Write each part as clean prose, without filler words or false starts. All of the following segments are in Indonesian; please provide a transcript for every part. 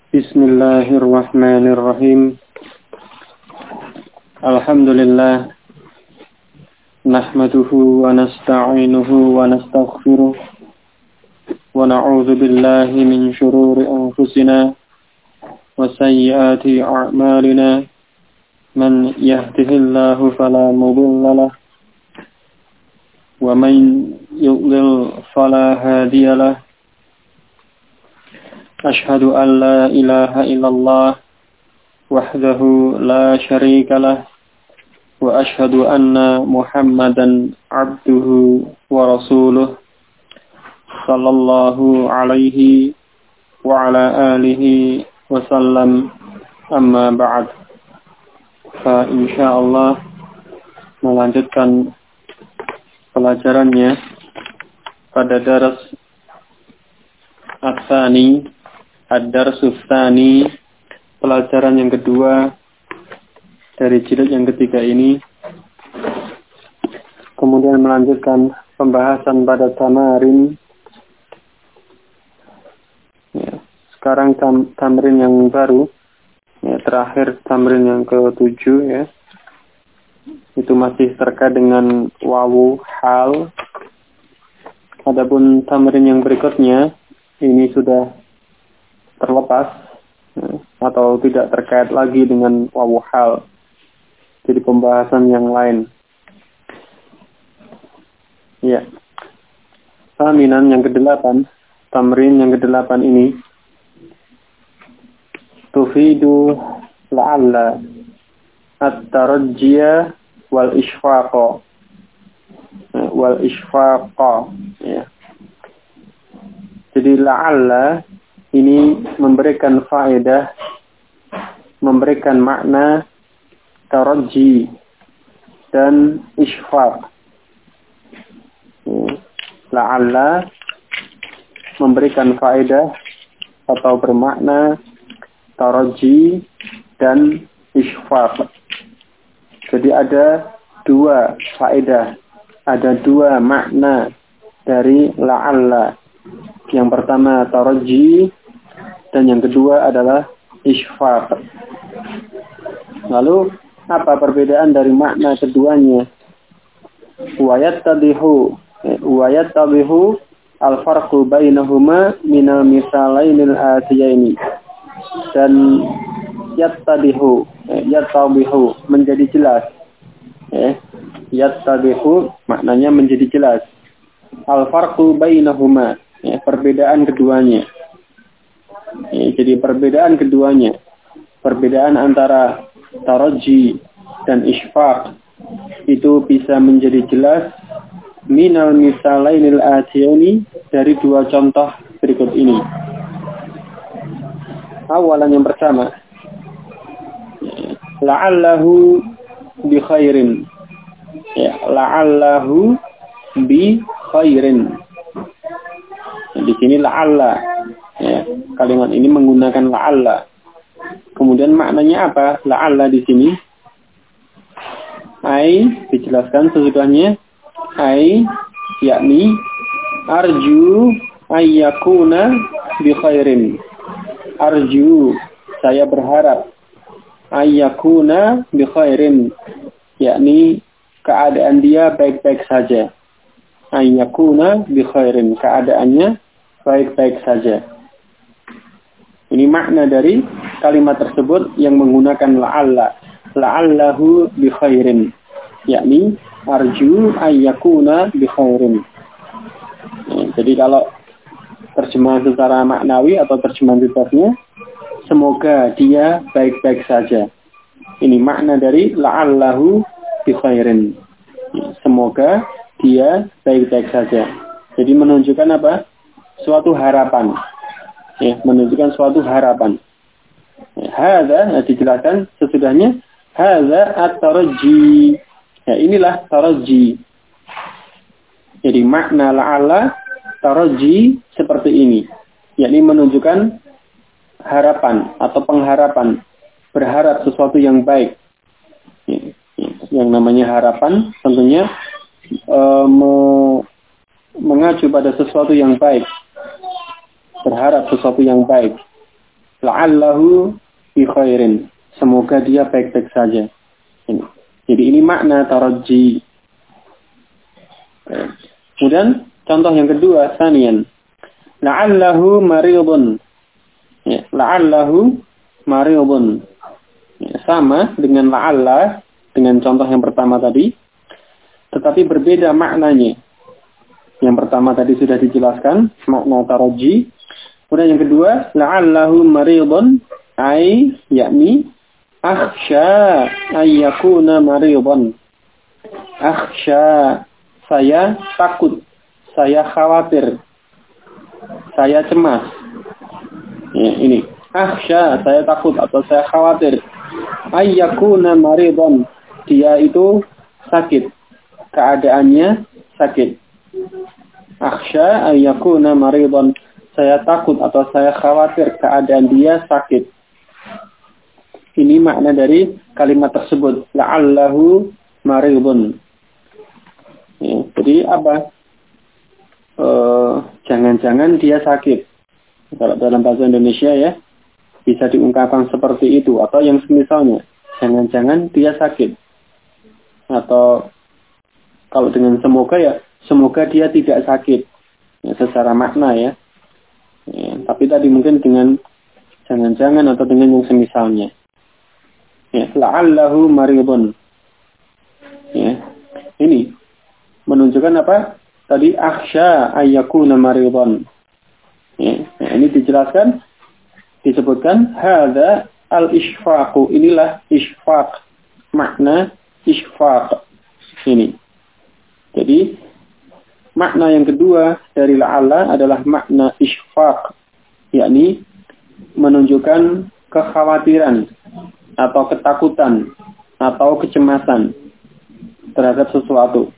Bismillahirrahmanirrahim. Alhamdulillah. Nahmaduhu wa nasta'inuhu wa nastaghfiruh. Wa na'udzu billahi min shururi anfusina wa sayyiati a'malina. Man yahdihillahu fala mudilla lahu wa man yudlil fala hadiya lahu. Ashhadu an la ilaha illallah wahdahu la syarika lah wa ashhadu anna Muhammadan abduhu wa rasuluh sallallahu alaihi wa ala alihi wa sallam, amma ba'd. Fa insyaallah melanjutkan pelajarannya pada daras Ats-Tsani, Ad-Darsus Tsani, pelajaran yang kedua dari jilid yang ketiga ini. Kemudian melanjutkan pembahasan pada tamarin. Ya, sekarang tamrin yang baru. Ya, terakhir tamrin yang ke-7 ya. Itu masih terkait dengan wawu hal. Adapun tamrin yang berikutnya ini sudah terlepas atau tidak terkait lagi dengan wawu hal. Jadi pembahasan yang lain. Ya. Taminan yang ke-8, tamrin yang ke-8 ini tufidu la'alla at-tarajjiya wal ishfaqa. Wal ishfaqa, ya. Jadi la'alla ini memberikan faedah, memberikan makna tarajji dan ishfaq. La'alla memberikan faedah atau bermakna tarajji dan ishfaq. Jadi ada dua faedah, ada dua makna dari la'alla. Yang pertama tarajji dan yang kedua adalah ishfaq. Lalu apa perbedaan dari makna keduanya? Wa yattadihu al-farqu bainahuma minal misalainil atiyaini. Dan yattadihu menjadi jelas. Yattadihu maknanya menjadi jelas. Al-farqu bainahuma, perbedaan keduanya. Jadi perbedaan keduanya, perbedaan antara tarajji dan ishfaq itu bisa menjadi jelas minal misalainil atiyani, dari dua contoh berikut ini. Awalan yang pertama, la'allahu bi khairin. La'allahu bi khairin. Di sini la'alla. Kalimat ini menggunakan la'alla. Kemudian maknanya apa? La'alla di sini. Ai dijelaskan sesudahnya. Ai yakni arju ayyakuna bi khairin. Arju, saya berharap. Ayyakuna bi khairin, yakni keadaan dia baik-baik saja. Ayyakuna bi khairin, keadaannya baik-baik saja. Ini makna dari kalimat tersebut yang menggunakan la'alla. La'allahu bi khairin, yakni arju ayyakuna bi khairin. Jadi kalau terjemahan secara maknawi atau terjemahan bebasnya, semoga dia baik-baik saja. Ini makna dari la'allahu bi khairin. Semoga dia baik-baik saja. Jadi menunjukkan apa? Suatu harapan. Menunjukkan suatu harapan. Hadza dijelaskan sesudahnya. Hadza at-tarajji. Inilah tarajji. Jadi makna la'alla tarajji seperti ini. Yakni menunjukkan harapan atau pengharapan. Berharap sesuatu yang baik. Yang namanya harapan tentunya mengacu pada sesuatu yang baik. Berharap sesuatu yang baik. la'allahu bi khairin. Semoga dia baik-baik saja. Ini. Jadi ini makna tarajji. Kemudian contoh yang kedua, sanian. La'allahu maridun. Ya, la'allahu maridun. Ya, sama dengan la'alla, dengan contoh yang pertama tadi, tetapi berbeda maknanya. Yang pertama tadi sudah dijelaskan, makna tarajji. Kemudian yang kedua, la'allahu maridun, ay, yakni, akhsha ayyakuna maridun. Akhsha, saya takut, saya khawatir, saya cemas. Ya, ini. Akhsha, saya takut atau saya khawatir. Ayyakuna maridun, dia itu sakit, keadaannya sakit. Akhsha ayyakuna maridun, saya takut atau saya khawatir keadaan dia sakit. Ini makna dari kalimat tersebut, la'allahu maridun. Ya, jadi apa? Jangan-jangan dia sakit. Kalau dalam bahasa Indonesia ya, bisa diungkapkan seperti itu. Atau yang semisalnya, jangan-jangan dia sakit. Atau kalau dengan semoga ya, semoga dia tidak sakit. Ya, secara makna ya. Ya. Tapi tadi mungkin dengan jangan-jangan atau dengan yang semisalnya. Ya, la'allahu maridun. Ya. Ini menunjukkan apa? Tadi akhsha ayyakuna maridun. Ya. Nah, ini dijelaskan, disebutkan hadza al-ishfaqu. Inilah ishfaq. Makna ishfaq. Ini. Jadi makna yang kedua dari la'alla adalah makna ishfaq, yakni menunjukkan kekhawatiran atau ketakutan atau kecemasan terhadap sesuatu.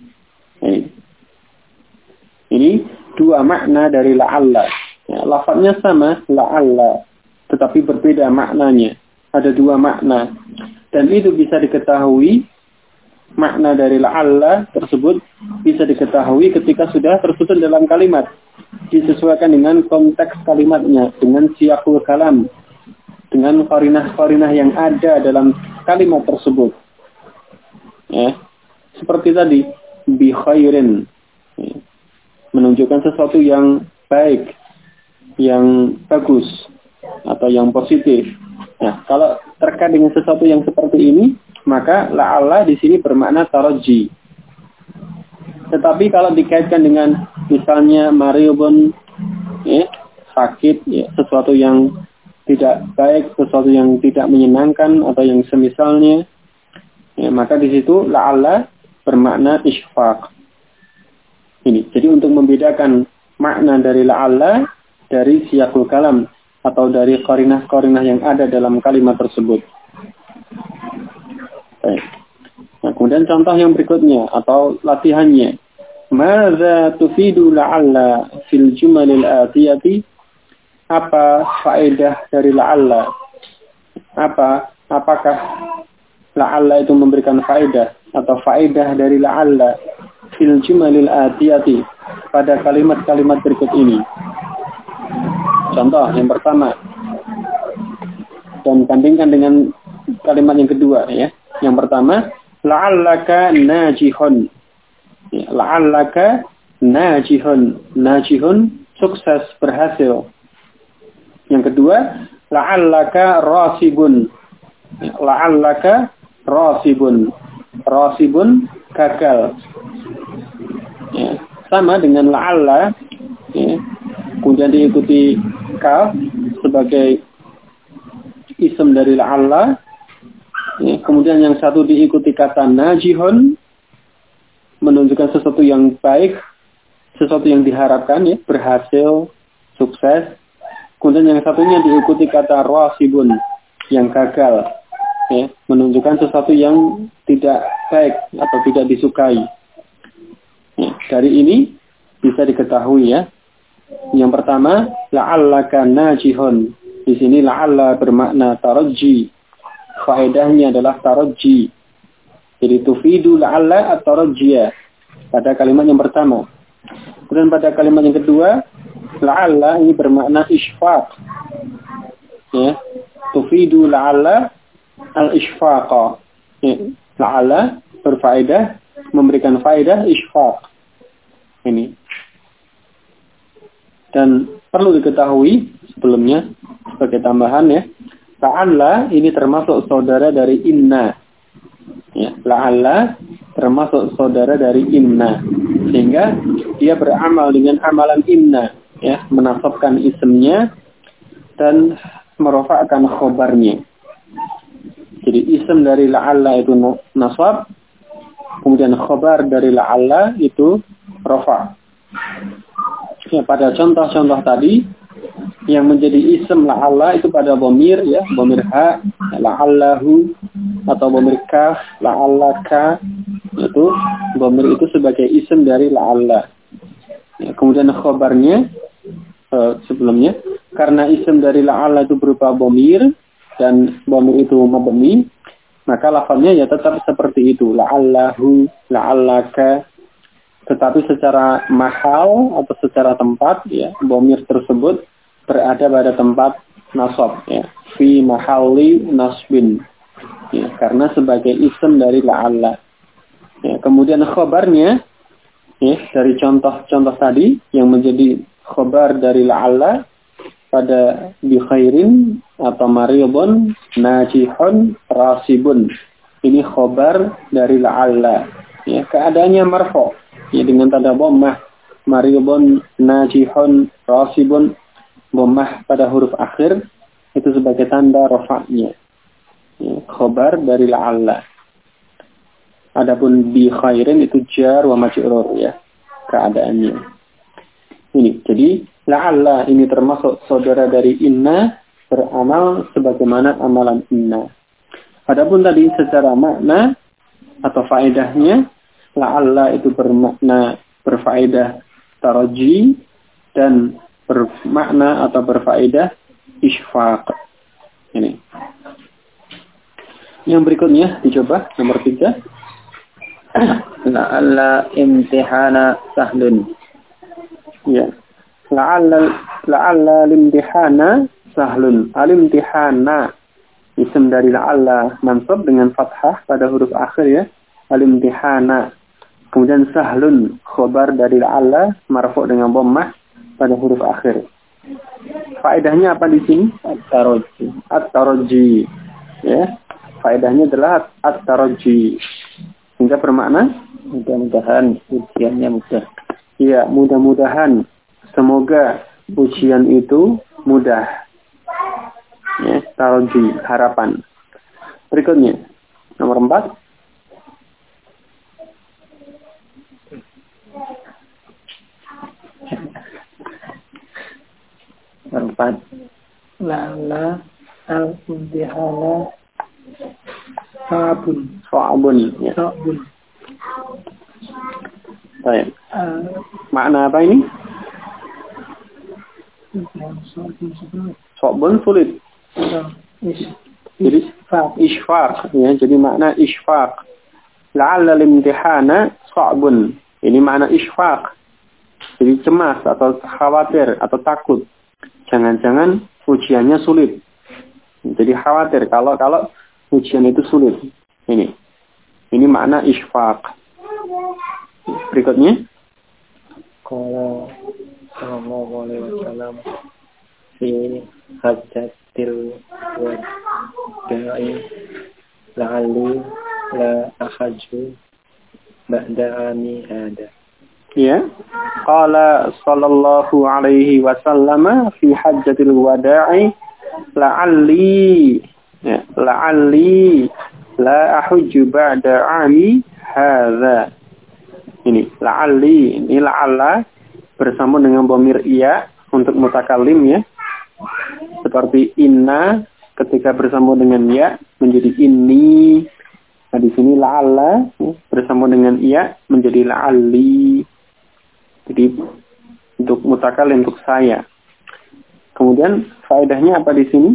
Ini dua makna dari la'alla. Ya, lafadznya sama, la'alla, tetapi berbeda maknanya. Ada dua makna. Dan itu bisa diketahui, makna dari la'alla tersebut bisa diketahui ketika sudah tersusun dalam kalimat. Disesuaikan dengan konteks kalimatnya, dengan siyaqul kalam, dengan qarinah-qarinah yang ada dalam kalimat tersebut. Ya. Seperti tadi, bi khairin. Ya. Menunjukkan sesuatu yang baik, yang bagus, atau yang positif. Nah, kalau terkait dengan sesuatu yang seperti ini, maka la'alla di sini bermakna tarajji. Tetapi kalau dikaitkan dengan misalnya maridun, ya, sakit, ya, sesuatu yang tidak baik, sesuatu yang tidak menyenangkan atau yang semisalnya, ya, maka di situ la'alla bermakna ishfaq. Ini. Jadi untuk membedakan makna dari la'alla dari siyaqul kalam atau dari qarinah-qarinah yang ada dalam kalimat tersebut. Baik. Nah, kemudian contoh yang berikutnya atau latihannya. Madza tufidu la'alla fil jumalil atiyati? Apa faedah dari la'alla? Apakah la'alla itu memberikan faedah atau faedah dari la'alla fil jumalil atiyati pada kalimat-kalimat berikut ini? Contoh yang pertama, dan bandingkan dengan kalimat yang kedua ya. Yang pertama, la'allaka najihun. Ya, la'allaka najihun. Najihun, sukses, berhasil. Yang kedua, la'allaka rasibun. Ya, la'allaka rasibun. Rasibun, gagal. Ya, sama dengan la'alla. Ya, kemudian diikuti kaf sebagai isim dari la'alla. Ya, kemudian yang satu diikuti kata najihun, menunjukkan sesuatu yang baik, sesuatu yang diharapkan, ya, berhasil, sukses. Kemudian yang satunya diikuti kata rasibun, yang gagal, ya, menunjukkan sesuatu yang tidak baik atau tidak disukai. Ya, dari ini bisa diketahui ya. Yang pertama, la'allaka najihun. Di sini la'alla bermakna tarajji. Faedahnya adalah tarajji. Jadi tufidu la'alla at-tarajjiya pada kalimat yang pertama. Kemudian pada kalimat yang kedua, la'alla ini bermakna ishfaq. ya, tufidu la'alla al-ishfaqa. Ya, la'alla berfaedah, memberikan faedah isfaq. Ini. Dan perlu diketahui sebelumnya sebagai tambahan ya, la'alla ini termasuk saudara dari inna. Ya, la'alla termasuk saudara dari inna. Sehingga dia beramal dengan amalan inna, ya, menasabkan isimnya dan merofakkan khobarnya. Jadi isim dari la'alla itu nasab, kemudian khobar dari la'alla itu rofa. Ya, pada contoh-contoh tadi yang menjadi isim la'alla itu pada bomir, ya, bomir ha, la'allahu, atau bomir kaf, la'allaka, itu bomir itu sebagai isim dari la'alla. Ya, kemudian khobarnya sebelumnya, karena isim dari la'alla itu berupa bomir dan bomir itu mabni, maka lafaznya ya tetap seperti itu, la'allahu, la'allaka. Tetapi secara mahal atau secara tempat, ya, bomir tersebut berada pada tempat nasab, ya, fi mahalli nasbin, ya, karena sebagai isim dari la'alla. Ya, kemudian khobarnya, ya, dari contoh-contoh tadi yang menjadi khobar dari la'alla pada bi khairin atau mariyobun najihun rasibun. Ini khobar dari la'alla. Ya, keadaannya marfu', ya, dengan tanda dhammah, mariyobun najihun rasibun, dhammah pada huruf akhir itu sebagai tanda rafa'nya. Ya, khobar dari la'alla. Adapun bi khairin itu jar wa majrur, ya, keadaannya. Ini, jadi la'alla ini termasuk saudara dari inna, beramal sebagaimana amalan inna. Adapun tadi secara makna atau faedahnya, la'alla itu bermakna berfaedah taraji dan bermakna atau berfaedah isfaq. Ini. Yang berikutnya dicoba nomor 3. La'alla imtihana sahlun. Ya. La'alla limtihana sahlun. Alimtihana isim dari la'alla mansub dengan fathah pada huruf akhir, ya. Alimtihana. Kemudian sahlun khobar dari la'alla marfu' dengan dhammah pada huruf akhir. Faedahnya apa di sini? At-taraji. Ya. Faedahnya adalah at-taraji. Hingga bermakna mudah-mudahan ujiannya mudah. Ya, mudah-mudahan semoga ujian itu mudah. Ya, taraji, harapan. Berikutnya nomor 4. La'alla al-imtihana Sa'bun. Ya. Baik. Makna apa ini? Sa'bun sulit. Jadi isfaq, ya, jadi makna isfaq. La'alla al-imtihana sa'bun. Ini makna isfaq. Jadi cemas atau khawatir atau takut. Jangan-jangan ujiannya sulit. Jadi khawatir kalau ujian itu sulit. Ini makna isfaq. Berikutnya. Qala sallallahu alaihi wasallam fi hajjatil wada'i la'alli la ahaju ba'da ami hada. Ya. Qala sallallahu alaihi wasallam fi hajjatil wada'i la'alli la ahujju ba'da ami hadza. Ini la'alli, ini la'alla bersambung dengan dhamir iya untuk mutakallim, ya. Seperti inna ketika bersambung dengan ya menjadi inni. Nah, di sini la'alla, ya, bersambung dengan iya menjadi la'alli. Jadi untuk mutakallim, untuk saya. Kemudian faedahnya apa di sini?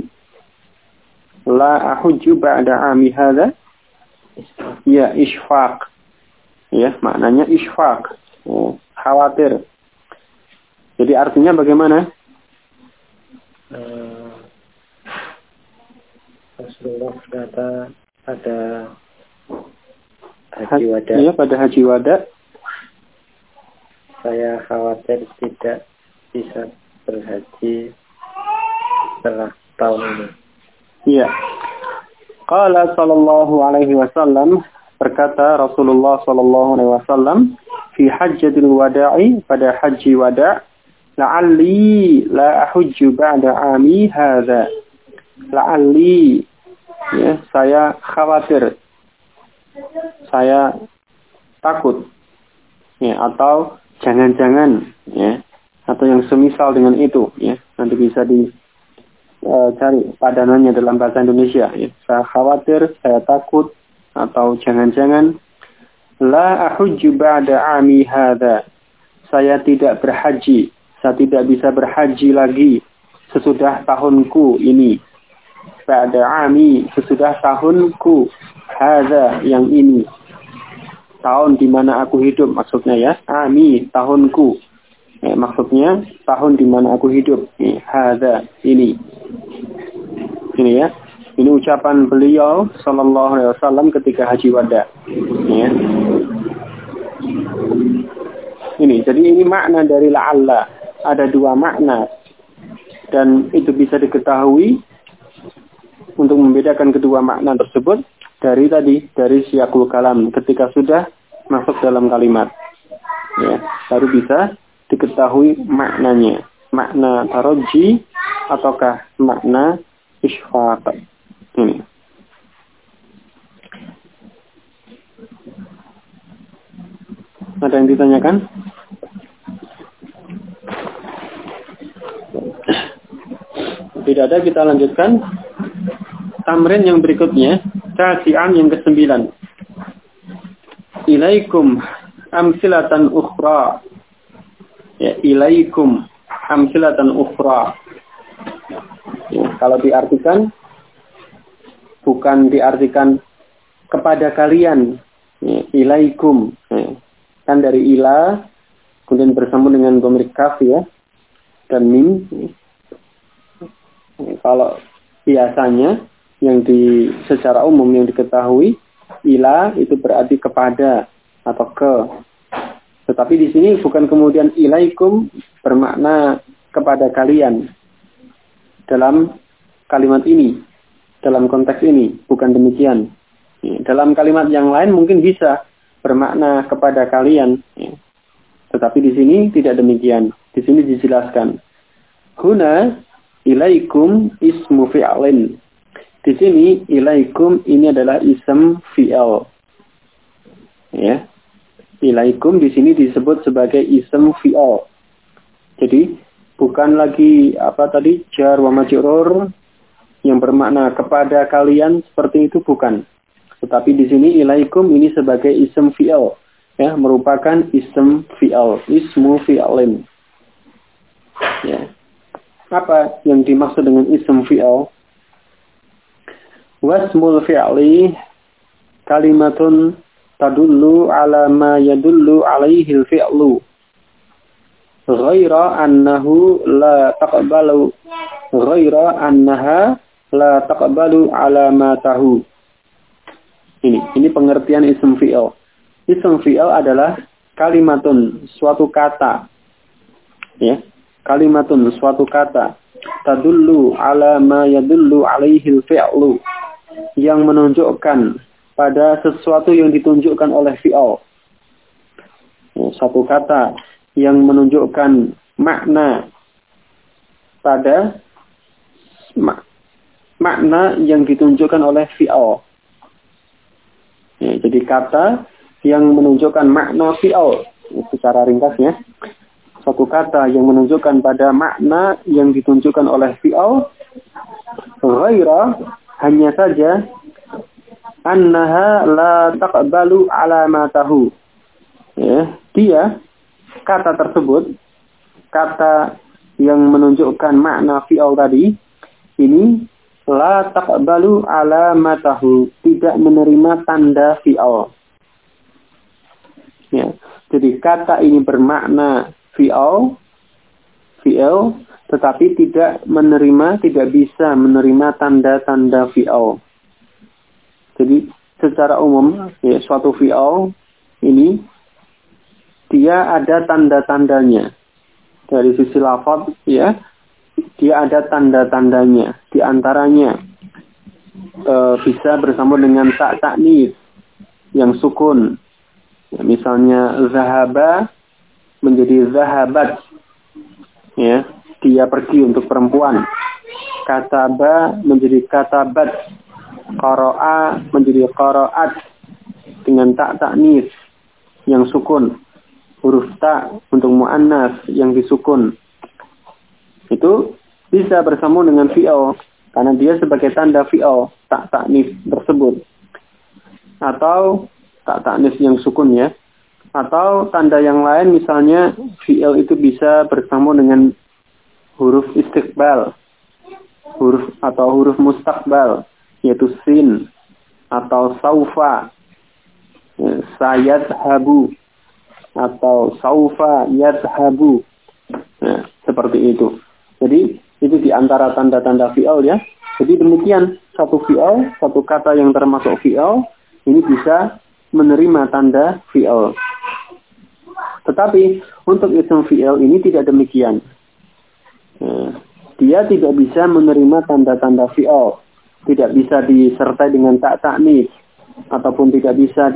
La ahujju ba'da ami hadza. Ya, isfaq. Ya, maknanya isfaq. Oh, khawatir. Jadi artinya bagaimana? Rasulullah berkata pada haji wada. Iya, pada haji wada. Saya khawatir tidak bisa berhaji setelah tahun ini. Iya. Qala sallallahu alaihi wasallam, berkata Rasulullah sallallahu alaihi wasallam fi hajjatil wada'i, pada haji wada', la'alli la ahujju ba'da 'ami hadza. La'alli, ya, saya khawatir, saya takut, ya, atau jangan-jangan, ya, atau yang semisal dengan itu, ya, nanti bisa cari padanannya dalam bahasa Indonesia, ya. Saya khawatir, saya takut, atau jangan-jangan, la ahujju ba'da 'ami hadza, saya tidak berhaji, saya tidak bisa berhaji lagi sesudah tahunku ini. Ba'da 'ami, sesudah tahunku, hadza, yang ini, tahun di mana aku hidup maksudnya, ya. 'Ami, tahunku, maksudnya tahun di mana aku hidup. Hadza, ini ya. Ini ucapan beliau sallallahu alaihi wasallam ketika haji wada. Ya. Jadi ini makna dari la'alla. Ada dua makna. Dan itu bisa diketahui untuk membedakan kedua makna tersebut dari siyaqul kalam, ketika sudah masuk dalam kalimat. Ya, baru bisa diketahui maknanya. Makna tarajji ataukah makna isfaq. Ini. Ada yang ditanyakan? Tidak ada, kita lanjutkan. Tamrin yang berikutnya, tasi'an yang ke-9. Ilaikum amsilatan ukhra. Ya, ilaikum amsilatan ukhra. Ya, kalau diartikan, bukan diartikan kepada kalian. Ya, ilaikum. Ya, kan dari ila, kemudian bersambung dengan dhamir kaf, ya, dan mim. Ya. Kalau biasanya secara umum yang diketahui, ila itu berarti kepada atau ke. Tetapi di sini bukan kemudian ilaikum bermakna kepada kalian dalam kalimat ini, dalam konteks ini, bukan demikian. Dalam kalimat yang lain mungkin bisa bermakna kepada kalian, tetapi di sini tidak demikian. Di sini dijelaskan, huna ilaikum ismu fi'lin. Di sini ilaikum ini adalah ism fi'al. Ya. Ilaikum di sini disebut sebagai ism fi'al. Jadi bukan lagi jar wa majrur yang bermakna kepada kalian seperti itu, bukan. Tetapi di sini ilaikum ini sebagai ism fi'al, ya, merupakan ism fi'al, ismu fi'alin. Ya. Apa yang dimaksud dengan ism fi'al? Wasmul fi'li kalimatun tadullu ala ma yadullu alaihi al-fi'lu ghaira annaha la taqbalu alamatahu. Ini pengertian ism fi'al. Ism fi'al adalah kalimatun, suatu kata, ya. Kalimatun, suatu kata, tadullu ala ma yadullu alaihi al-fi'lu, yang menunjukkan pada sesuatu yang ditunjukkan oleh fi'al. Satu kata yang menunjukkan makna pada makna yang ditunjukkan oleh fi'al. Ya, jadi kata yang menunjukkan makna fi'al, secara ringkasnya. Satu kata yang menunjukkan pada makna yang ditunjukkan oleh fi'al, ghaira, hanya saja, annaha la taqbalu alamatahu. Ya, dia, kata tersebut, kata yang menunjukkan makna fi'al tadi, ini la taqbalu alamatahu, tidak menerima tanda fi'al. Ya, jadi kata ini bermakna fi'al fi'il, tetapi tidak bisa menerima tanda-tanda fi'il. Jadi secara umum, ya, suatu fi'il ini dia ada tanda-tandanya. Dari sisi lafaz, ya, dia ada tanda-tandanya. Di antaranya bisa bersambung dengan tak ta'nis yang sukun. Ya, misalnya zahaba menjadi zahabat. Ya, dia pergi untuk perempuan. Kataba menjadi katabat. Qara'a menjadi qara'at dengan tak ta'nis yang sukun. Huruf ta untuk muannas yang disukun. Itu bisa bersambung dengan fi'il karena dia sebagai tanda fi'il, tak ta'nis tersebut. Atau tak ta'nis yang sukun, ya. Atau tanda yang lain, misalnya fi'il itu bisa bersambung dengan huruf istiqbal, huruf mustaqbal, yaitu sin atau saufa, sayadhabu atau saufa yadhabu. Nah, seperti itu. Jadi itu di antara tanda-tanda fi'il, ya. Jadi demikian, satu fi'il, satu kata yang termasuk fi'il ini bisa menerima tanda fi'il. Tetapi untuk isim fi'il ini tidak demikian. Dia tidak bisa menerima tanda-tanda fi'il. Tidak bisa disertai dengan tak ta'nis, ataupun tidak bisa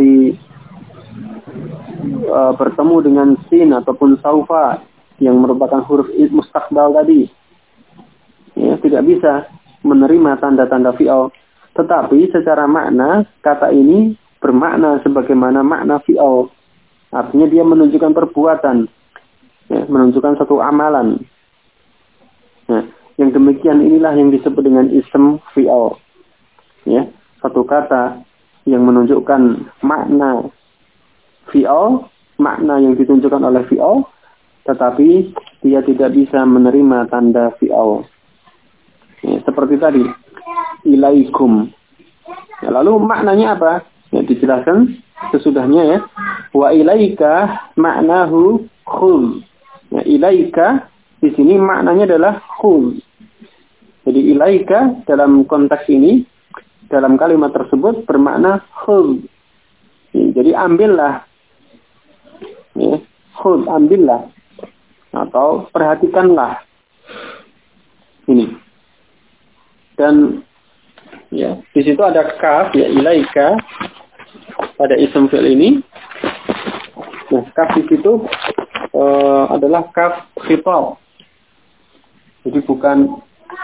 bertemu dengan sin ataupun saufa yang merupakan huruf mustaqbal tadi. Ya, tidak bisa menerima tanda-tanda fi'il. Tetapi secara makna, kata ini bermakna sebagaimana makna fi'il. Artinya dia menunjukkan perbuatan, ya, menunjukkan satu amalan. Nah, yang demikian inilah yang disebut dengan ism fi'il. Ya, satu kata yang menunjukkan makna fi'il, makna yang ditunjukkan oleh fi'il, tetapi dia tidak bisa menerima tanda fi'il. Ya, seperti tadi, ilaikum. Ya, lalu maknanya apa? Ya, dijelaskan sesudahnya, ya. Wa ilaika maknahu khul. Ya, ilaika di sini maknanya adalah khul. Jadi ilaika dalam konteks ini, dalam kalimat tersebut bermakna khul. Ya, jadi ambillah. Ya, khul, ambillah. Atau perhatikanlah. Ini. Dan ya, di situ ada kaf, ya, ilaika pada isim fi'il ini. Nah, kaf di situ adalah kaf khitab. Jadi bukan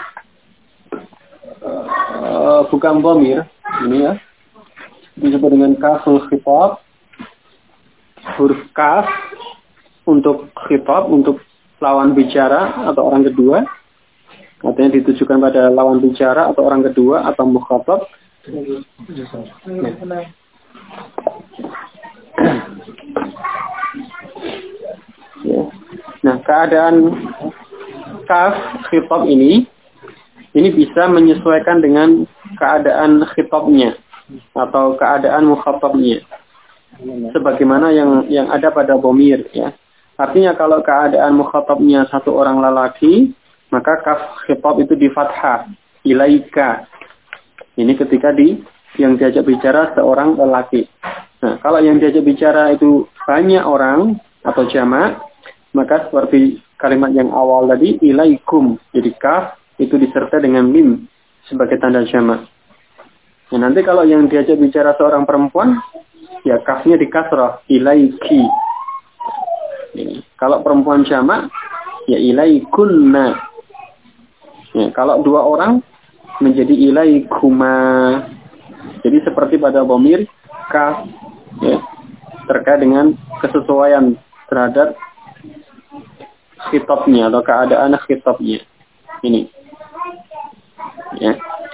dhamir ini, ya. Disebut dengan kaful khitab. Huruf kaf untuk khitab, untuk lawan bicara atau orang kedua. Artinya ditujukan pada lawan bicara atau orang kedua atau mukhatab. Ya. Nah, keadaan kaf khitab ini bisa menyesuaikan dengan keadaan khitabnya atau keadaan mukhatabnya. Sebagaimana yang ada pada dhamir, ya. Artinya kalau keadaan mukhatabnya satu orang lelaki, maka kaf khitab itu di fathah, ilaika. Ini ketika yang diajak bicara seorang lelaki. Nah, kalau yang diajak bicara itu banyak orang atau jamak, maka seperti kalimat yang awal tadi, ilaikum. Jadi kaf itu disertai dengan mim sebagai tanda jamak. Nah, nanti kalau yang diajak bicara seorang perempuan, ya kafnya di kasrah, ilaiki. Ini. Kalau perempuan jamak, ya ilaikunna. Ya, kalau dua orang menjadi ilaikuma. Jadi seperti pada dhamir kaf, ya, terkait dengan kesesuaian terhadap khitabnya atau keadaan khitabnya. Ini. Ya.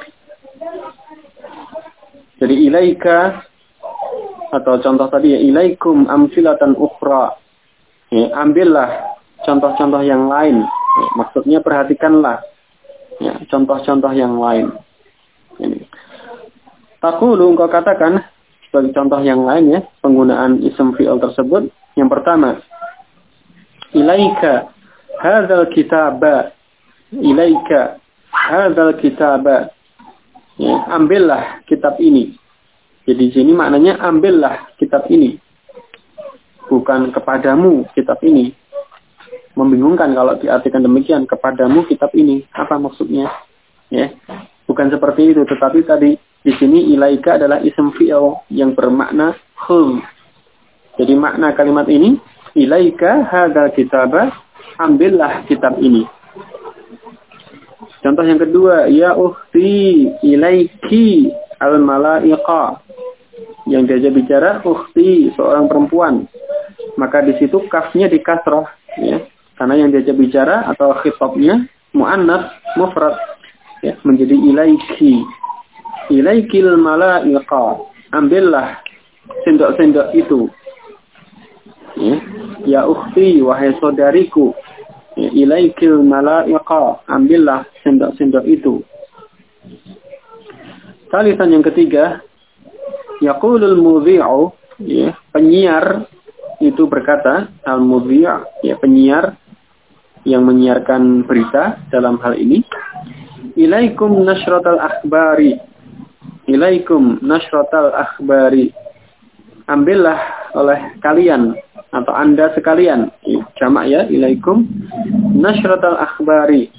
Jadi ilaika atau contoh tadi, ya, ilaikum amsilatan ukhra. Ya, ambillah contoh-contoh yang lain. Ya, maksudnya perhatikanlah, ya, contoh-contoh yang lain. Ini. Taqulu, engkau katakan sebagai contoh yang lain, ya, penggunaan ism fi'il tersebut. Yang pertama, ilaika hadzal kitaba ilaika, hadzal kitaba, ya, ambillah kitab ini. Jadi sini maknanya ambillah kitab ini, bukan kepadamu kitab ini. Membingungkan kalau diartikan demikian, kepadamu kitab ini, apa maksudnya? Ya, bukan seperti itu. Tetapi tadi di sini ilaika adalah ism fi'il yang bermakna khudh. Jadi makna kalimat ini ilaika hadzal kitaba, ambillah kitab ini. Contoh yang kedua, ya ukhti ilaiki al-mala'iqa. Yang diajak bicara ukhti, seorang perempuan. Maka di situ kafnya di kasrah, ya. Karena yang diajak bicara atau khitabnya muannats mufrad, ya, menjadi ilaiki. Ilaikil mala'iqa. Ambillah sendok-sendok itu. Ya ukhti, wahai saudariku. Ya, ilaikil mala'iqa. Ambillah sendok-sendok itu. Salisan yang ketiga, yaqulul mudhi'u, ya, penyiar itu berkata, al-mudhi', ya, penyiar yang menyiarkan berita dalam hal ini, ilaikum nashratal akhbari, ilaikum nashratal akhbari, ambillah oleh kalian atau anda sekalian, jamak ya, ilaikum nashratal akhbari,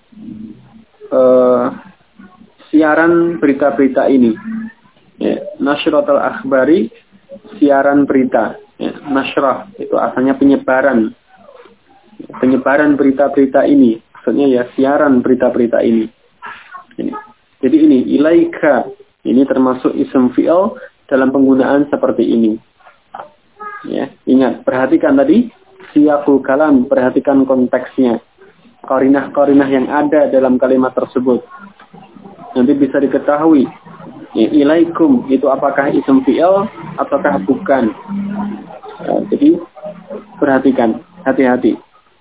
siaran berita-berita ini. Ya, nashratul akhbari, siaran berita. Ya, nashrah itu asalnya penyebaran. Penyebaran berita-berita ini. Maksudnya ya siaran berita-berita ini. Jadi ini ilaika, ini termasuk ism fi'il dalam penggunaan seperti ini. Ya, ingat, perhatikan tadi siyaqul kalam, perhatikan konteksnya. Qarinah-qarinah yang ada dalam kalimat tersebut. Nanti bisa diketahui ya, ilaikum itu apakah ism fi'il ataukah bukan. Jadi perhatikan, hati-hati.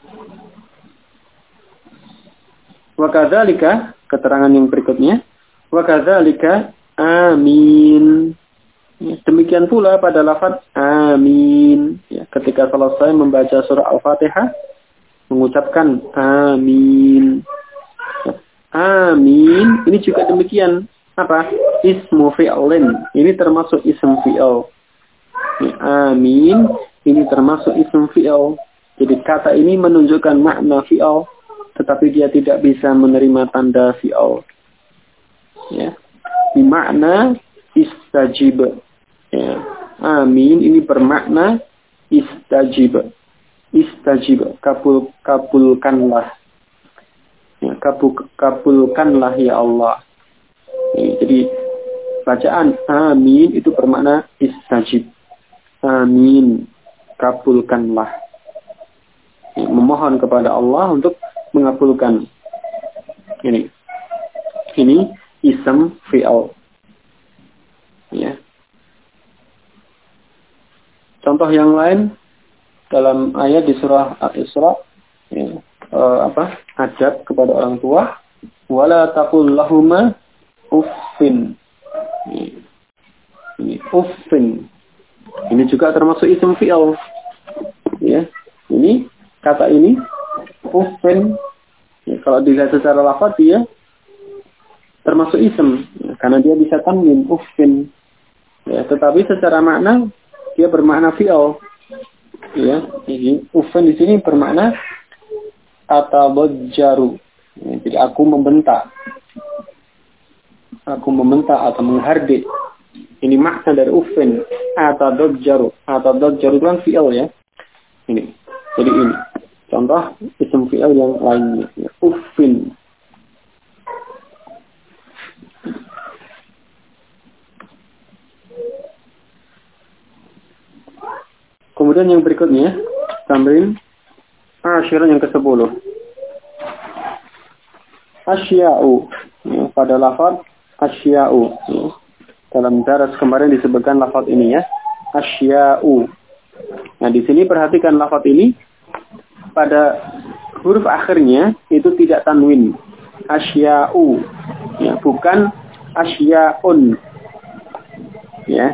Wa kadzalika, keterangan yang berikutnya, wa kadzalika amin. Ya, demikian pula pada lafaz amin. Ya, ketika selesai membaca surah Al-Fatihah, mengucapkan amin. Amin, ini juga demikian. Apa? Ismu fi'lin. Ini termasuk ism fi'il. Amin, ini termasuk ism fi'il. Jadi kata ini menunjukkan makna fi'il, tetapi dia tidak bisa menerima tanda fi'il. Ya. Bermakna istajib. Ya. Amin, ini bermakna istajib. Istajib, kabulkanlah. Ya, kabulkanlah ya Allah. Jadi bacaan amin itu bermakna istajib. Amin, kabulkanlah. Ya, memohon kepada Allah untuk mengabulkan. Ini ism fi'il. Ya. Contoh yang lain dalam ayat di surah Al-Isra, ya, adab kepada orang tua, wala taqul lahuma uffin. Ini uffin. Ini juga termasuk ism fi'il. Ya. Ini kata ini uffin. Ya, kalau dilihat secara lafaz dia termasuk ism, ya, karena dia bisa tanwin uffin. Ya, tetapi secara makna dia bermakna fi'il. Ya, ini uffin di sini bermakna atabajjaru. Ya, jadi aku membentak. Aku membentak atau menghardik. Ini makna dari uffin. Atadajjaru. Atadajjaru itu kan fi'il ya. Ini. Jadi ini. Contoh ism fi'il yang lainnya. Ya, uffin. Kemudian yang berikutnya, tamrin asyiran yang ke-10. Asya'u. Ya, pada lafaz asya'u. Ya. Dalam daras kemarin disebutkan lafaz ini ya. Asya'u. Nah, di sini perhatikan lafaz ini pada huruf akhirnya itu tidak tanwin. Asya'u. Ya, bukan asya'un. Ya.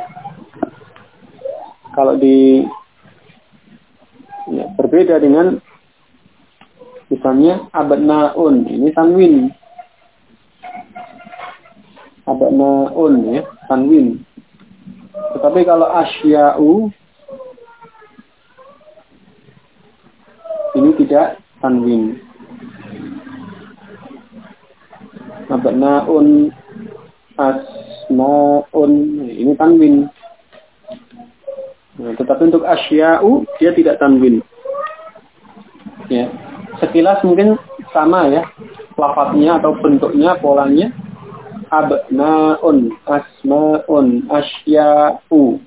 Kalau berbeda dengan Misalnya abnaun, ini tanwin. Abnaun ya, tanwin. Tetapi kalau asya'u ini tidak tanwin. Abnaun, asmaun, ini tanwin. Nah, tetapi untuk asya'u dia tidak tanwin. Ya, sekilas mungkin sama ya, lafadznya atau bentuknya, polanya. Abnaun, asmaun, asya'u.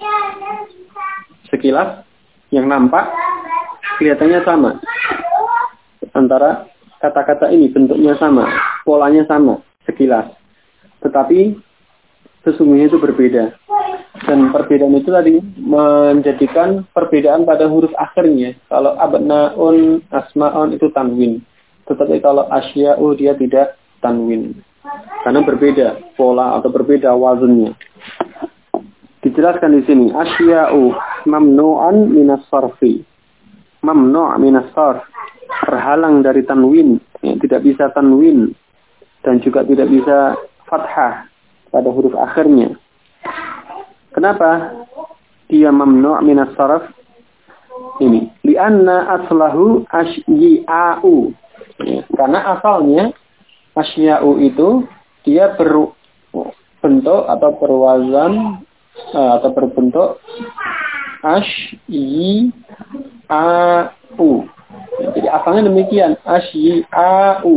Sekilas yang nampak kelihatannya sama. Antara kata-kata ini bentuknya sama, polanya sama, sekilas. Tetapi sesungguhnya itu berbeda. Dan perbedaan itu tadi menjadikan perbedaan pada huruf akhirnya. Kalau abnaun, asmaun itu tanwin. Tetapi kalau asya'u dia tidak tanwin. Karena berbeda pola atau berbeda wazannya. Dijelaskan di sini, asya'u mamnu'an minas sarfi. Mamnu' minas sarf. Terhalang dari tanwin. Ya, tidak bisa tanwin. Dan juga tidak bisa fathah pada huruf akhirnya. Kenapa dia mamnu' minas sarf? Ini, li'anna aslahu asy'a'u. Ya, karena asalnya asy'a'u itu dia berbentuk atau berwazan atau berbentuk asy'a'u. Ya, jadi asalnya demikian, asy'a'u.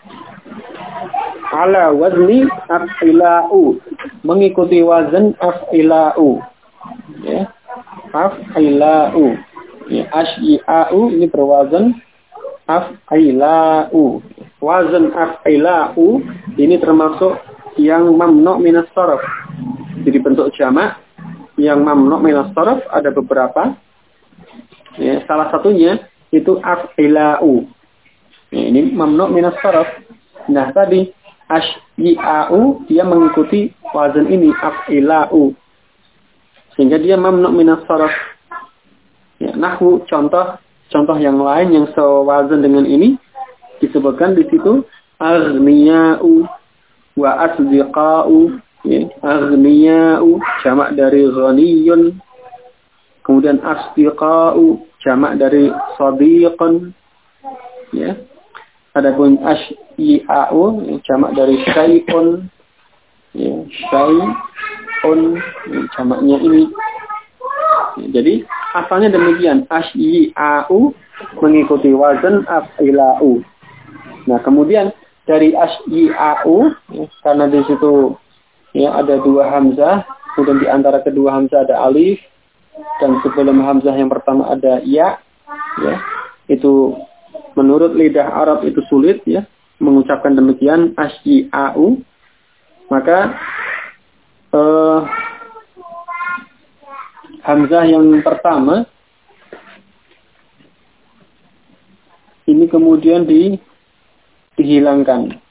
Ala wazni af'ila'u, mengikuti wazan af'ila'u. Ya, af'ila'u. Ya, asy'a'u ini berwazan af'ila'u. Wazan af'ila'u ini termasuk yang mamnu' minas sarf. Jadi bentuk jamak yang mamnu' minas sarf ada beberapa. Ya, salah satunya itu af'ila'u. Ya, ini mamnu' minas sarf. Nah, tadi asy'a'u dia mengikuti wazan ini af'ila'u. Sehingga dia mamnu' minas sarf. Ya, nahwu contoh yang lain yang sewazan dengan ini disebutkan di situ aghniya'u wa asdiqa'u. Ya, aghniya'u jamak dari ghaniyun. Kemudian asdiqa'u jamak dari sadiqan. Ya. Adapun asy'a'u jamak dari syai'un. Ya, syai'un jamaknya ini. Ya, jadi asalnya demikian, asy'a'u mengikuti wazan af'ila'u. Nah, kemudian dari asy'a'u ya, karena di situ ya ada dua hamzah, kemudian di antara kedua hamzah ada alif, dan sebelum hamzah yang pertama ada ya, itu menurut lidah Arab itu sulit ya mengucapkan demikian asy'a'u. Maka hamzah yang pertama ini kemudian dihilangkan.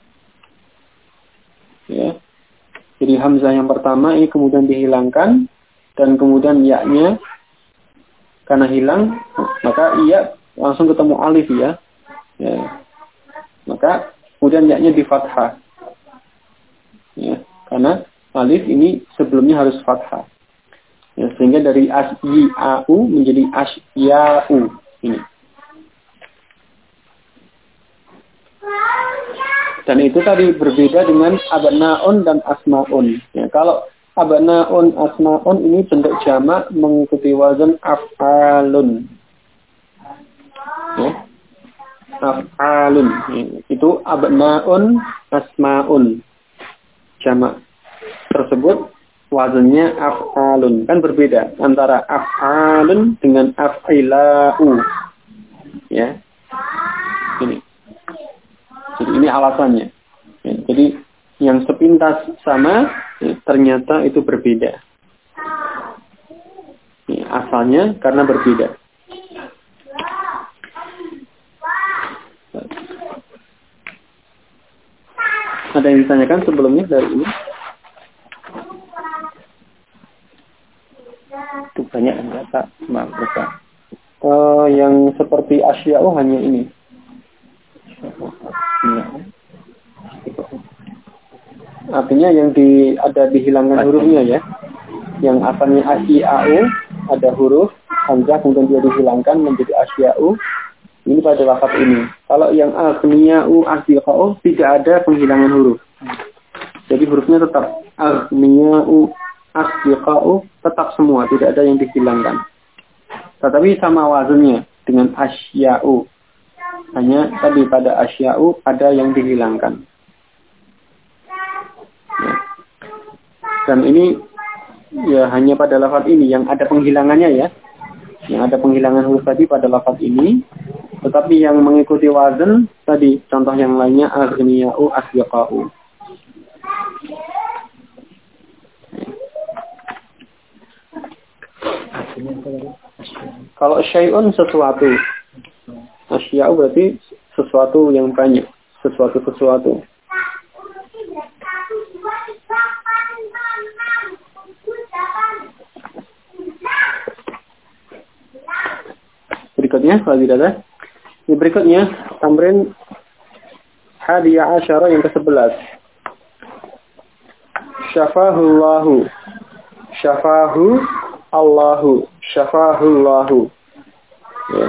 Ya. Jadi hamzah yang pertama ini kemudian dihilangkan dan kemudian ya-nya karena hilang maka iya langsung ketemu alif ya. Ya. Maka kemudian ya-nya di fathah. Ya, karena alif ini sebelumnya harus fathah. Ya, sehingga dari asy'a'u menjadi asy'a'u ini. Dan itu tadi berbeda dengan abnaun dan asmaun. Ya, kalau abnaun, asmaun ini bentuk jamak mengikuti wazan af'alun. Ya. Af'alun. Ya. Itu abnaun, asmaun. Jamak tersebut wazannya af'alun. Kan berbeda antara af'alun dengan af'ila'u. Ya. Ini. Jadi ini alasannya. Ya, jadi yang sepintas sama ya, ternyata itu berbeda. Ya, asalnya karena berbeda. Ada yang ditanyakan sebelumnya dari ini? Itu banyak enggak Pak? Maaf Pak. Yang seperti asya'u hanya ini. Artinya yang ada dihilangkan hurufnya ya. Yang asalnya asya'u ada huruf hamzah kemudian dia dihilangkan menjadi asya'u. Ini pada lafaz ini. Kalau yang aghniya'u asyiqa'u tidak ada penghilangan huruf. Jadi hurufnya tetap aghniya'u asyiqa'u tetap semua, tidak ada yang dihilangkan. Tetapi sama wazannya dengan asya'u. Hanya tadi pada asya'u ada yang dihilangkan. Ya. Dan ini ya hanya pada lafaz ini yang ada penghilangannya ya. Yang ada penghilangan huruf tadi pada lafaz ini. Tetapi yang mengikuti wazan tadi contoh yang lainnya aghniya'u asyiqa'u. Kalau syai'un sesuatu. Asya'u berarti sesuatu yang banyak. Sesuatu. Berikutnya, kalau tidak ada. Berikutnya, tamrin hadiyah asyara yang ke-11. Syafahullahu. Syafahu Allahu. Syafahullahu. Ya.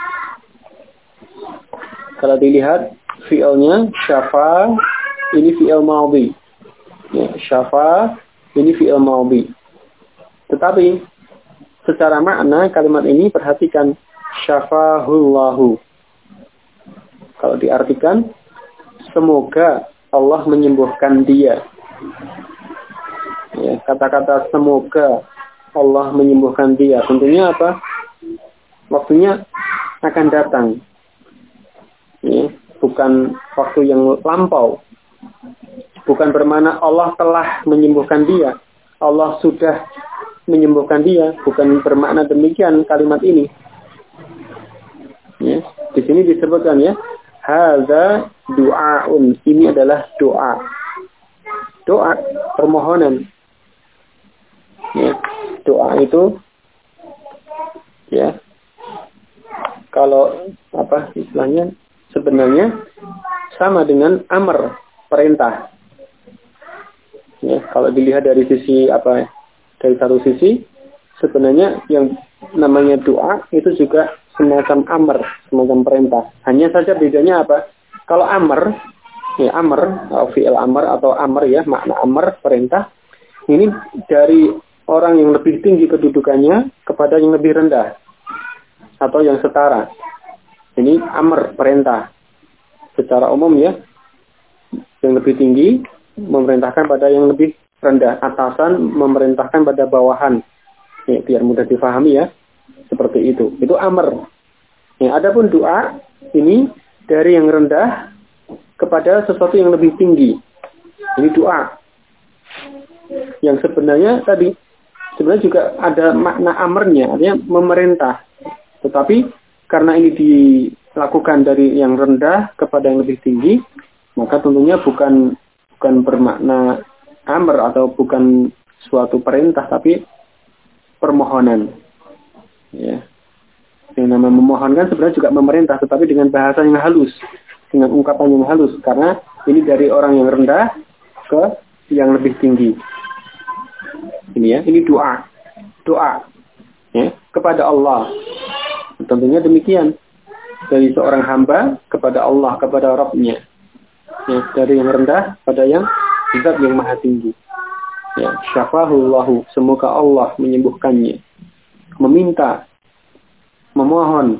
Kalau dilihat fi'ilnya syafa ini fi'il madhi. Ya, syafa ini fi'il madhi. Tetapi secara makna kalimat ini perhatikan syafahullahu. Kalau diartikan semoga Allah menyembuhkan dia. Ya, kata-kata semoga Allah menyembuhkan dia. Tentunya apa? Waktunya akan datang. Ya, bukan waktu yang lampau. Bukan bermakna Allah telah menyembuhkan dia. Allah sudah menyembuhkan dia. Bukan bermakna demikian kalimat ini. Ya, di sini disebutkan ya, hadza du'aun. Ini adalah doa. Doa, permohonan. Ya, doa itu ya kalau apa istilahnya sebenarnya sama dengan amr, perintah. Ya, kalau dilihat dari sisi apa dari satu sisi sebenarnya yang namanya doa itu juga semacam amr, semacam perintah. Hanya saja bedanya apa? Kalau amr, ya amr, fi'il amr atau amr ya, makna amr, perintah. Ini dari orang yang lebih tinggi kedudukannya kepada yang lebih rendah atau yang setara. Ini amr, perintah. Secara umum ya, yang lebih tinggi memerintahkan pada yang lebih rendah. Atasan memerintahkan pada bawahan. Ya, biar mudah difahami ya. Seperti itu. Itu amr. Ya, adapun doa ini dari yang rendah kepada sesuatu yang lebih tinggi. Ini doa. Yang sebenarnya tadi sebenarnya juga ada makna amrnya, artinya memerintah. Tetapi karena ini dilakukan dari yang rendah kepada yang lebih tinggi, maka tentunya bukan bermakna amr atau bukan suatu perintah, tapi permohonan. Ya. Yang namanya memohonkan sebenarnya juga memerintah, tetapi dengan bahasa yang halus, dengan ungkapan yang halus, karena ini dari orang yang rendah ke yang lebih tinggi. Ini ya, ini doa ya, kepada Allah. Tentunya demikian dari seorang hamba kepada Allah, kepada Rabb-nya. Ya, dari yang rendah pada yang zat yang maha tinggi. Ya, syafahullahu, semoga Allah menyembuhkannya. Meminta, memohon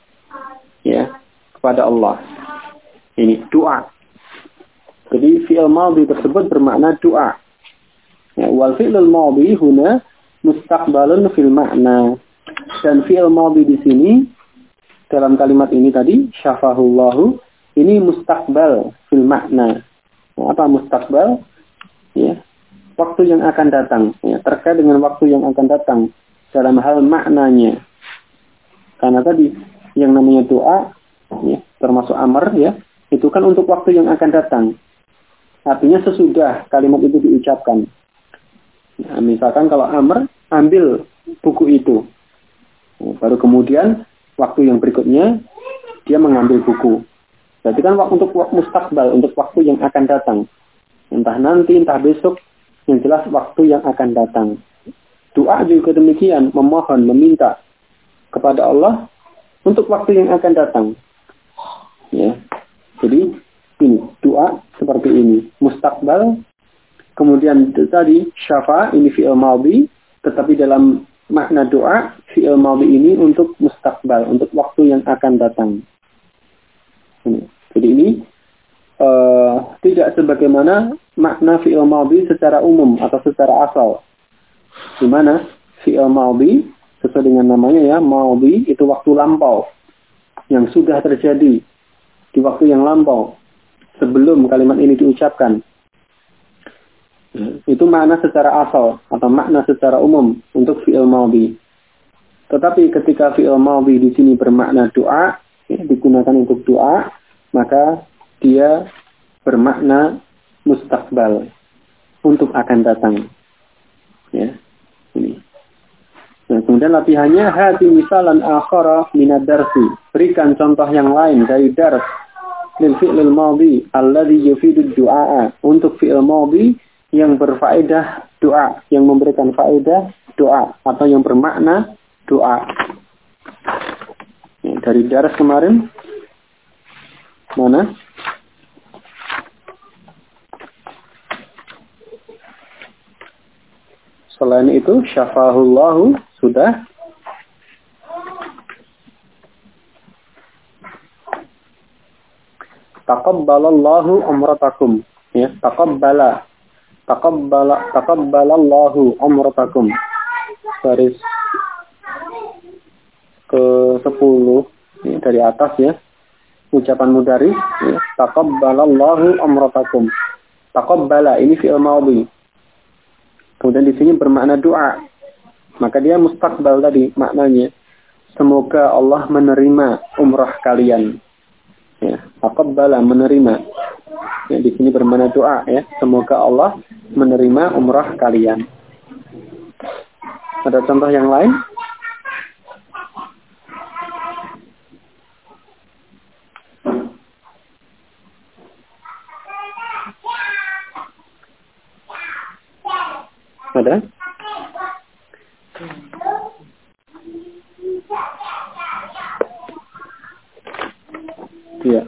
ya kepada Allah. Ini doa. Jadi fi'il madhi tersebut bermakna doa. Ya, wal fi'lul madhi huna mustaqbalun fil makna. Dan fi'il madhi di sini dalam kalimat ini tadi syafahullahu ini mustaqbal fil makna. Nah, apa mustaqbal? Ya, waktu yang akan datang. Ya, terkait dengan waktu yang akan datang dalam hal maknanya. Karena tadi yang namanya doa ya, termasuk amr ya, itu kan untuk waktu yang akan datang. Artinya sesudah kalimat itu diucapkan. Nah, misalkan kalau amr, ambil buku itu. Baru kemudian waktu yang berikutnya dia mengambil buku. Berarti kan untuk mustakbal, untuk waktu yang akan datang. Entah nanti, entah besok, yang jelas waktu yang akan datang. Doa juga demikian, memohon, meminta kepada Allah untuk waktu yang akan datang. Ya. Jadi ini doa seperti ini, mustakbal. Kemudian itu tadi syafa, ini fi'il madhi, tetapi dalam makna doa fi'il madhi ini untuk mustakbal, untuk waktu yang akan datang. Jadi ini tidak sebagaimana makna fi'il madhi secara umum atau secara asal. Di mana fi'il madhi sesuai dengan namanya ya, madhi itu waktu lampau yang sudah terjadi di waktu yang lampau sebelum kalimat ini diucapkan. Itu makna secara asal atau makna secara umum untuk fi'il madhi. Tetapi ketika fi'il madhi di sini bermakna doa, ya, digunakan untuk doa, maka dia bermakna mustakbal, untuk akan datang. Ya, ini. Nah, kemudian latihannya hati misalan akhara minad darsi. Berikan contoh yang lain dari dars lil fi'il madhi alladhi yufidu du'a, untuk fi'il madhi yang berfaedah doa, yang memberikan faedah doa atau yang bermakna doa. Ya, dari dars kemarin mana? Selain itu syafahullahu sudah. Taqabbalallahu umratakum. Ya, taqabbalallahu umratakum. Baris ke-10 ya, dari atas ya. Ucapan mudhari ya, taqabbalallahu umratakum. Taqabbala ini fi'il madhi. Kemudian di sini bermakna doa. Maka dia mustakbal tadi maknanya. Semoga Allah menerima umrah kalian. Ya, taqabbala menerima. Ya, di sini bermakna doa ya. Semoga Allah menerima umrah kalian. Ada contoh yang lain? Ada? Ya.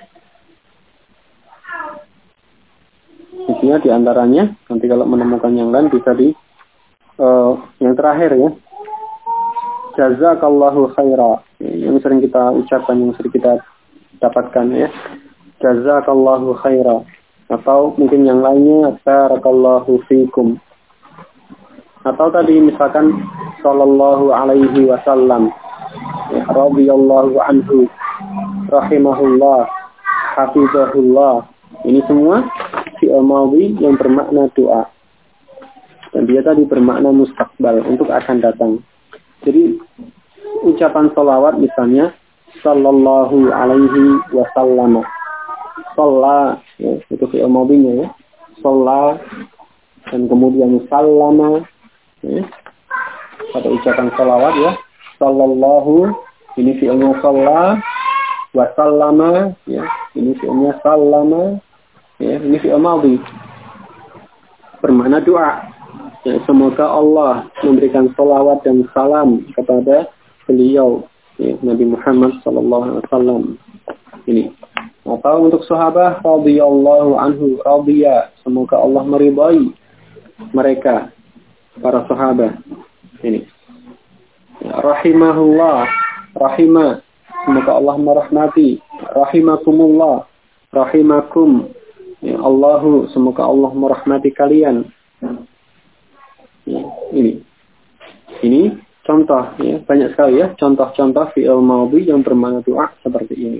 Isinya diantaranya, nanti kalau menemukan yang lain bisa di yang terakhir ya. Jazakallahu khaira. Yang sering kita ucapkan, yang sering kita dapatkan ya. Jazakallahu khaira. Atau mungkin yang lainnya, barakallahu fikum. Atau tadi misalkan sallallahu alaihi wasallam, ya, radhiyallahu anhu, rahimahullah, hafizahullah. Ini semua fi'il madhi yang bermakna doa. Dan dia tadi bermakna mustakbal, untuk akan datang. Jadi ucapan salawat misalnya sallallahu alaihi wasallam. Shalla ya, itu fi'il madhinya ya. Shalla dan kemudian sallama. Ya. Pada ucapan salawat ya, sallallahu ini fi'ilnya shalla, wa sallama ya, ini fi'ilnya sallama ya, ini fi'il madhi bermakna doa ya, semoga Allah memberikan salawat dan salam kepada beliau ya, Nabi Muhammad sallallahu alaihi wasallam ini. Atau untuk sahabat radhiyallahu anhu, radhiya, semoga Allah meridai mereka para sahabat ini. Ya, rahimahullah, rahimah, semoga Allah merahmati, rahimakumullah, rahimakum, ya Allahu, semoga Allah merahmati kalian. Ya, ini contoh ya, banyak sekali ya contoh-contoh fi'il madhi yang bermakna doa seperti ini.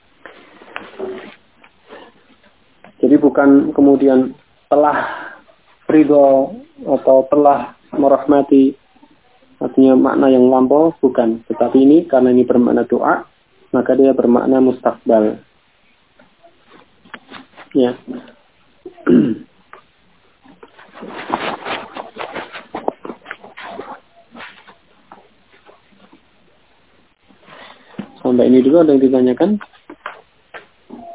Jadi bukan kemudian telah ridho atau telah merahmati, artinya makna yang lampau, bukan. Tetapi ini karena ini bermakna doa, maka dia bermakna mustakbal. Ya. Sampai ini dulu ada yang ditanyakan?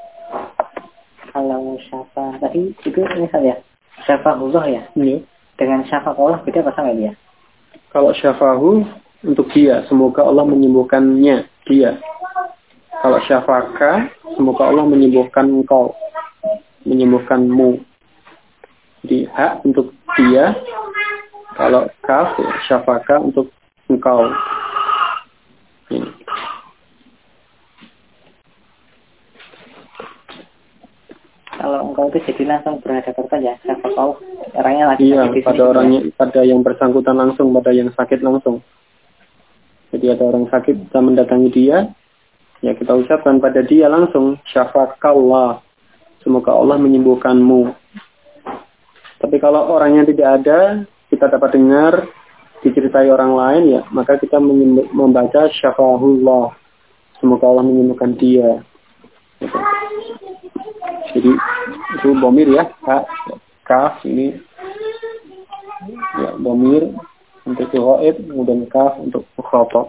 tadi itu misalnya syafa'ullah ya. Iya. Dengan syafa'ullah beda apa sama dia? Kalau syafahu untuk dia, semoga Allah menyembuhkannya dia. Kalau syafaka, semoga Allah menyembuhkan engkau, menyembuhkanmu. Jadi hak untuk dia. Kalau kaf, syafaka untuk engkau. Ini. Kalau engkau itu jadi langsung berhadapan saja, syafa'ullah orangnya lagi Iya, sakit di pada sini. orangnya, pada yang bersangkutan langsung, pada yang sakit langsung. Jadi ada orang sakit, kita mendatangi dia, ya kita ucapkan pada dia langsung, syafakallah, semoga Allah menyembuhkanmu. Tapi kalau orangnya tidak ada, kita dapat dengar diceritai orang lain, ya maka kita membaca syafahullah, semoga Allah menyembuhkan dia. Gitu. Jadi itu bomir ya, kaf ini ya bomir untuk ghaib, kemudian kaf untuk mukhatab.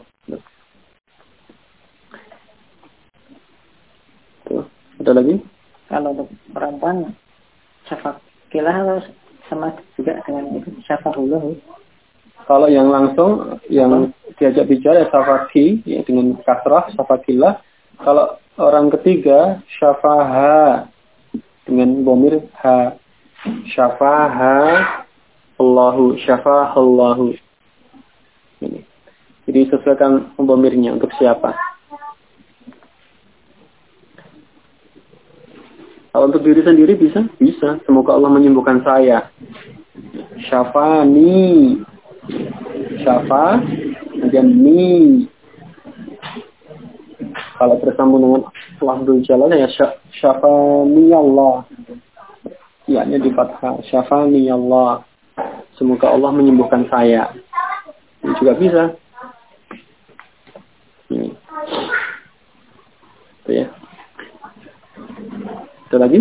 Tuh, ada lagi? Kalau untuk perempuan syafakilah harus sama juga dengan itu syafahullah. Kalau yang langsung yang diajak bicara syafaki ya dengan kasrah syafakillah. Kalau orang ketiga syafaha dengan bomir ha, syafaha Allahu, syafahallahu. Ini. Jadi sesuaikan bomirnya untuk siapa. Kalau untuk diri sendiri bisa. Semoga Allah menyembuhkan saya. Syafani, syafa, kemudian ni. Kalau bersambung dengan lafzul jalal ya syafani Allah. Ya-nya di fathah. Syafani Allah. Semoga Allah menyembuhkan saya. Ini juga bisa. Ini. Itu ya. Ada lagi?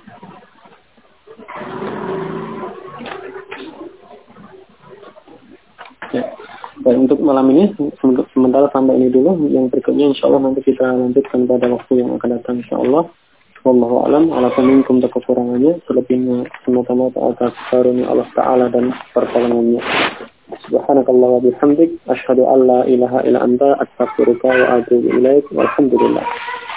Ya. Baik, untuk malam ini sementara sampai ini dulu. Yang berikutnya insya Allah nanti kita lanjutkan pada waktu yang akan datang insya Allah. Wallahu a'lam. Walaupun minkum tak kekurangannya, selebihnya semata-mata atas karunia Allah Ta'ala dan pertolongannya. Subhanakallah wa bihamdik, asyhadu an la ilaha illa anta, astaghfiruka wa atubu ilaik. Walhamdulillah.